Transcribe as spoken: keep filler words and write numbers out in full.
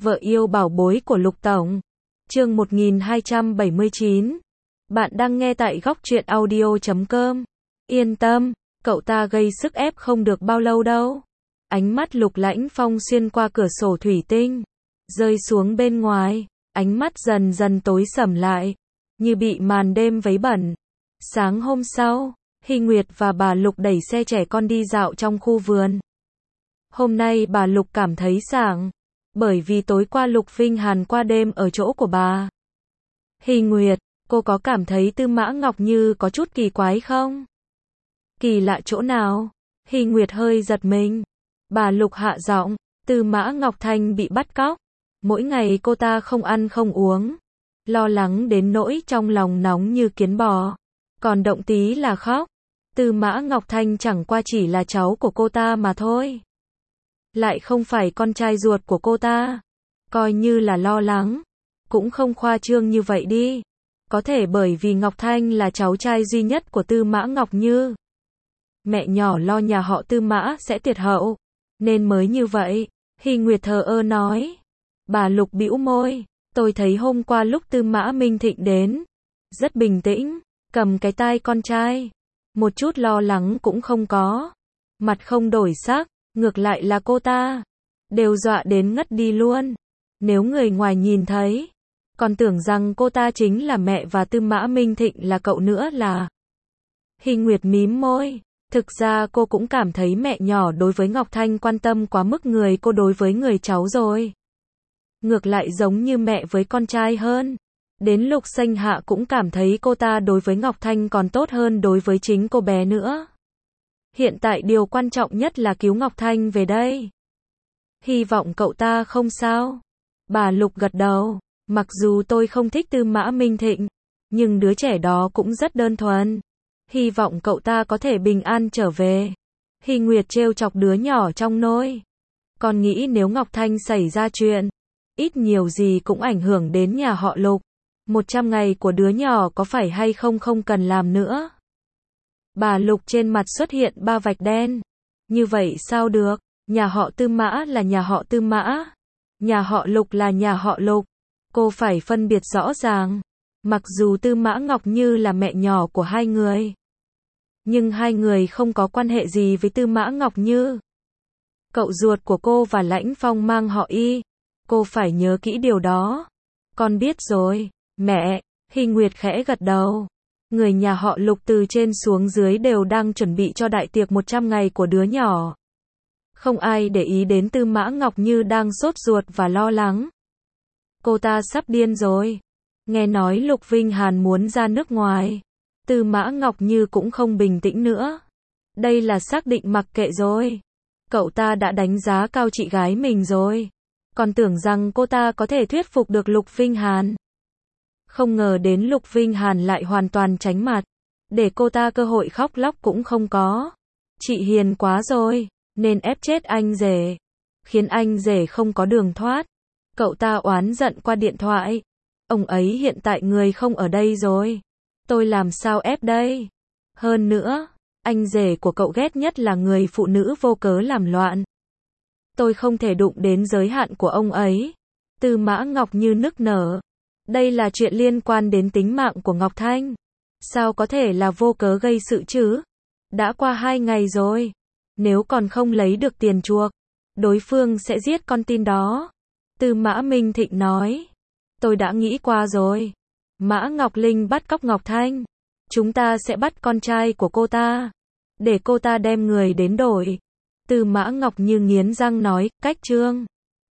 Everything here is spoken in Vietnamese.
Vợ yêu bảo bối của Lục Tổng. Chương một nghìn hai trăm bảy mươi chín. Bạn đang nghe tại góc truyện audio chấm com. Yên tâm, cậu ta gây sức ép không được bao lâu đâu. Ánh mắt Lục Lãnh Phong xuyên qua cửa sổ thủy tinh, rơi xuống bên ngoài, ánh mắt dần dần tối sầm lại, như bị màn đêm vấy bẩn. Sáng hôm sau, Hy Nguyệt và bà Lục đẩy xe trẻ con đi dạo trong khu vườn. Hôm nay bà Lục cảm thấy sảng, bởi vì tối qua Lục Vinh Hàn qua đêm ở chỗ của bà. Hy Nguyệt, cô có cảm thấy Tư Mã Ngọc Như có chút kỳ quái không? Kỳ lạ chỗ nào? Hy Nguyệt hơi giật mình. Bà Lục hạ giọng, Tư Mã Ngọc Thanh bị bắt cóc. Mỗi ngày cô ta không ăn không uống, lo lắng đến nỗi trong lòng nóng như kiến bò. Còn động tí là khóc. Tư Mã Ngọc Thanh chẳng qua chỉ là cháu của cô ta mà thôi, lại không phải con trai ruột của cô ta. Coi như là lo lắng, cũng không khoa trương như vậy đi. Có thể bởi vì Ngọc Thanh là cháu trai duy nhất của Tư Mã Ngọc Như, mẹ nhỏ lo nhà họ Tư Mã sẽ tuyệt hậu, nên mới như vậy. Hy Nguyệt thờ ơ nói. Bà Lục bĩu môi, tôi thấy hôm qua lúc Tư Mã Minh Thịnh đến, rất bình tĩnh, cầm cái tai con trai, một chút lo lắng cũng không có, mặt không đổi sắc. Ngược lại là cô ta, đều dọa đến ngất đi luôn. Nếu người ngoài nhìn thấy, còn tưởng rằng cô ta chính là mẹ và Tư Mã Minh Thịnh là cậu nữa là. Hy Nguyệt mím môi, thực ra cô cũng cảm thấy mẹ nhỏ đối với Ngọc Thanh quan tâm quá mức người cô đối với người cháu rồi. Ngược lại giống như mẹ với con trai hơn. Đến Lục Sanh Hạ cũng cảm thấy cô ta đối với Ngọc Thanh còn tốt hơn đối với chính cô bé nữa. Hiện tại điều quan trọng nhất là cứu Ngọc Thanh về đây. Hy vọng cậu ta không sao. Bà Lục gật đầu. Mặc dù tôi không thích Tư Mã Minh Thịnh, nhưng đứa trẻ đó cũng rất đơn thuần. Hy vọng cậu ta có thể bình an trở về. Hy Nguyệt trêu chọc đứa nhỏ trong nôi. Con nghĩ nếu Ngọc Thanh xảy ra chuyện, ít nhiều gì cũng ảnh hưởng đến nhà họ Lục. Một trăm ngày của đứa nhỏ có phải hay không không cần làm nữa. Bà Lục trên mặt xuất hiện ba vạch đen. Như vậy sao được? Nhà họ Tư Mã là nhà họ Tư Mã, nhà họ Lục là nhà họ Lục. Cô phải phân biệt rõ ràng. Mặc dù Tư Mã Ngọc Như là mẹ nhỏ của hai người, nhưng hai người không có quan hệ gì với Tư Mã Ngọc Như. Cậu ruột của cô và Lãnh Phong mang họ Y. Cô phải nhớ kỹ điều đó. Con biết rồi, mẹ. Hy Nguyệt khẽ gật đầu. Người nhà họ Lục từ trên xuống dưới đều đang chuẩn bị cho đại tiệc một trăm ngày của đứa nhỏ. Không ai để ý đến Tư Mã Ngọc Như đang sốt ruột và lo lắng. Cô ta sắp điên rồi. Nghe nói Lục Vinh Hàn muốn ra nước ngoài, Tư Mã Ngọc Như cũng không bình tĩnh nữa. Đây là xác định mặc kệ rồi. Cậu ta đã đánh giá cao chị gái mình rồi. Còn tưởng rằng cô ta có thể thuyết phục được Lục Vinh Hàn. Không ngờ đến Lục Vinh Hàn lại hoàn toàn tránh mặt, để cô ta cơ hội khóc lóc cũng không có. Chị hiền quá rồi, nên ép chết anh rể, khiến anh rể không có đường thoát. Cậu ta oán giận qua điện thoại. Ông ấy hiện tại người không ở đây rồi. Tôi làm sao ép đây? Hơn nữa, anh rể của cậu ghét nhất là người phụ nữ vô cớ làm loạn. Tôi không thể đụng đến giới hạn của ông ấy. Tư Mã Ngọc Như nức nở. Đây là chuyện liên quan đến tính mạng của Ngọc Thanh. Sao có thể là vô cớ gây sự chứ? Đã qua hai ngày rồi. Nếu còn không lấy được tiền chuộc, đối phương sẽ giết con tin đó. Tư Mã Minh Thịnh nói. Tôi đã nghĩ qua rồi. Mã Ngọc Linh bắt cóc Ngọc Thanh. Chúng ta sẽ bắt con trai của cô ta, để cô ta đem người đến đổi. Tư Mã Ngọc Như nghiến răng nói, cách trương.